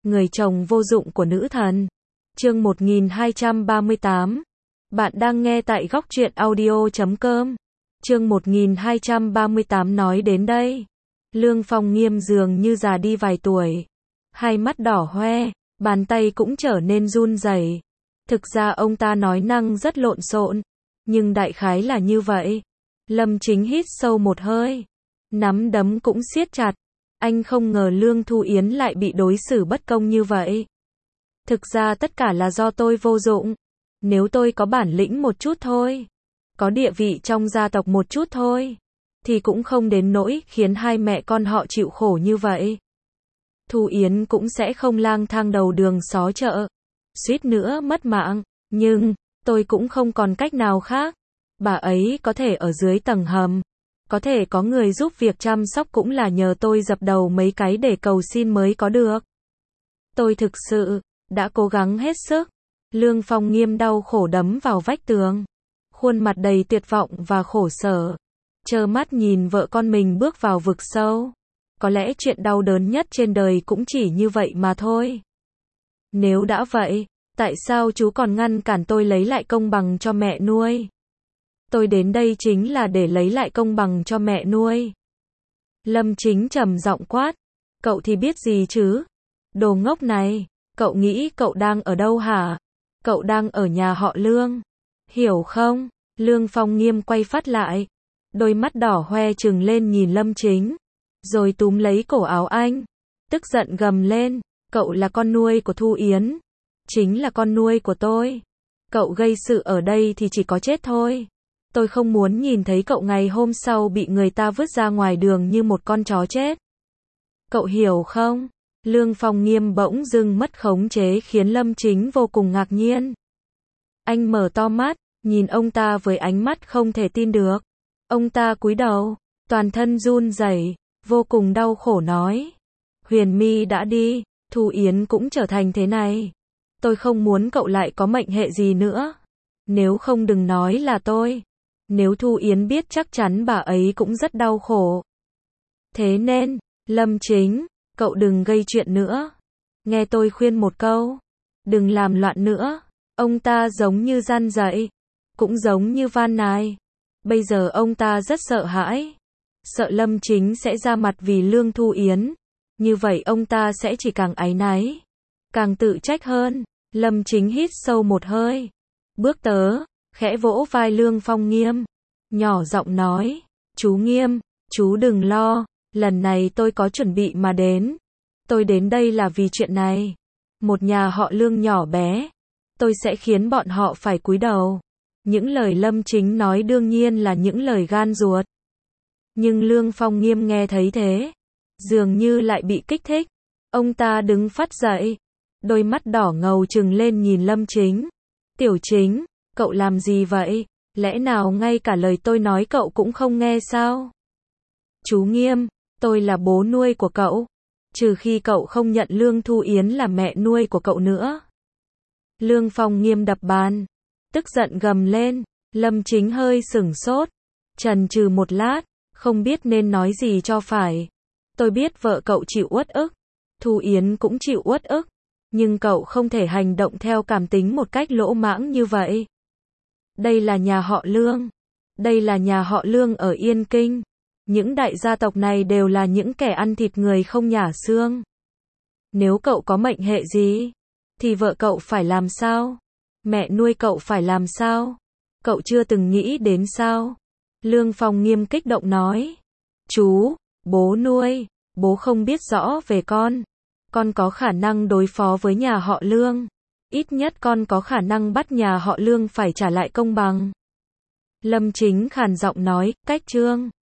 Người chồng vô dụng của nữ thần. Chương 1238. Bạn đang nghe tại góc truyện audio.com. Chương 1238 nói đến đây. Lương Phong Nghiêm dường như già đi vài tuổi. Hai mắt đỏ hoe, bàn tay cũng trở nên run rẩy. Thực ra ông ta nói năng rất lộn xộn, nhưng đại khái là như vậy. Lâm Chính hít sâu một hơi, nắm đấm cũng siết chặt. Anh không ngờ Lương Thu Yến lại bị đối xử bất công như vậy. Thực ra tất cả là do tôi vô dụng. Nếu tôi có bản lĩnh một chút thôi, có địa vị trong gia tộc một chút thôi, thì cũng không đến nỗi khiến hai mẹ con họ chịu khổ như vậy. Thu Yến cũng sẽ không lang thang đầu đường xó chợ, suýt nữa mất mạng, nhưng tôi cũng không còn cách nào khác. Bà ấy có thể ở dưới tầng hầm, có thể có người giúp việc chăm sóc cũng là nhờ tôi dập đầu mấy cái để cầu xin mới có được. Tôi thực sự đã cố gắng hết sức. Lương Phong Nghiêm đau khổ đấm vào vách tường, khuôn mặt đầy tuyệt vọng và khổ sở, trơ mắt nhìn vợ con mình bước vào vực sâu. Có lẽ chuyện đau đớn nhất trên đời cũng chỉ như vậy mà thôi. Nếu đã vậy, tại sao chú còn ngăn cản tôi lấy lại công bằng cho mẹ nuôi? Tôi đến đây chính là để lấy lại công bằng cho mẹ nuôi. Lâm Chính trầm giọng quát. Cậu thì biết gì chứ? Đồ ngốc này, cậu nghĩ cậu đang ở đâu hả? Cậu đang ở nhà họ Lương. Hiểu không? Lương Phong Nghiêm quay phát lại, đôi mắt đỏ hoe trừng lên nhìn Lâm Chính, rồi túm lấy cổ áo anh, tức giận gầm lên. Cậu là con nuôi của Thu Yến, chính là con nuôi của tôi. Cậu gây sự ở đây thì chỉ có chết thôi. Tôi không muốn nhìn thấy cậu ngày hôm sau bị người ta vứt ra ngoài đường như một con chó chết. Cậu hiểu không? Lương Phong Nghiêm bỗng dưng mất khống chế khiến Lâm Chính vô cùng ngạc nhiên. Anh mở to mắt, nhìn ông ta với ánh mắt không thể tin được. Ông ta cúi đầu, toàn thân run rẩy, vô cùng đau khổ nói. Huyền My đã đi, Thu Yến cũng trở thành thế này. Tôi không muốn cậu lại có mệnh hệ gì nữa. Nếu không đừng nói là tôi. Nếu Thu Yến biết chắc chắn bà ấy cũng rất đau khổ. Thế nên, Lâm Chính, cậu đừng gây chuyện nữa. Nghe tôi khuyên một câu. Đừng làm loạn nữa. Ông ta giống như gian dạy, cũng giống như van nài. Bây giờ ông ta rất sợ hãi. Sợ Lâm Chính sẽ ra mặt vì Lương Thu Yến. Như vậy ông ta sẽ chỉ càng áy náy, càng tự trách hơn. Lâm Chính hít sâu một hơi, bước tới, khẽ vỗ vai Lương Phong Nghiêm, nhỏ giọng nói. Chú Nghiêm, chú đừng lo, lần này tôi có chuẩn bị mà đến. Tôi đến đây là vì chuyện này. Một nhà họ Lương nhỏ bé, tôi sẽ khiến bọn họ phải cúi đầu. Những lời Lâm Chính nói đương nhiên là những lời gan ruột. Nhưng Lương Phong Nghiêm nghe thấy thế, dường như lại bị kích thích. Ông ta đứng phắt dậy, đôi mắt đỏ ngầu trừng lên nhìn Lâm Chính. Tiểu Chính, cậu làm gì vậy? Lẽ nào ngay cả lời tôi nói cậu cũng không nghe sao? Chú Nghiêm, tôi là bố nuôi của cậu. Trừ khi cậu không nhận Lương Thu Yến là mẹ nuôi của cậu nữa. Lương Phong Nghiêm đập bàn, tức giận gầm lên. Lâm Chính hơi sửng sốt, chần chừ một lát, không biết nên nói gì cho phải. Tôi biết vợ cậu chịu uất ức, Thu Yến cũng chịu uất ức, nhưng cậu không thể hành động theo cảm tính một cách lỗ mãng như vậy. Đây là nhà họ Lương. Đây là nhà họ Lương ở Yên Kinh. Những đại gia tộc này đều là những kẻ ăn thịt người không nhả xương. Nếu cậu có mệnh hệ gì, thì vợ cậu phải làm sao? Mẹ nuôi cậu phải làm sao? Cậu chưa từng nghĩ đến sao? Lương Phong Nghiêm kích động nói. Chú, bố nuôi, bố không biết rõ về con. Con có khả năng đối phó với nhà họ Lương. Ít nhất con có khả năng bắt nhà họ Lương phải trả lại công bằng. Lâm Chính khàn giọng nói. Cách Trương.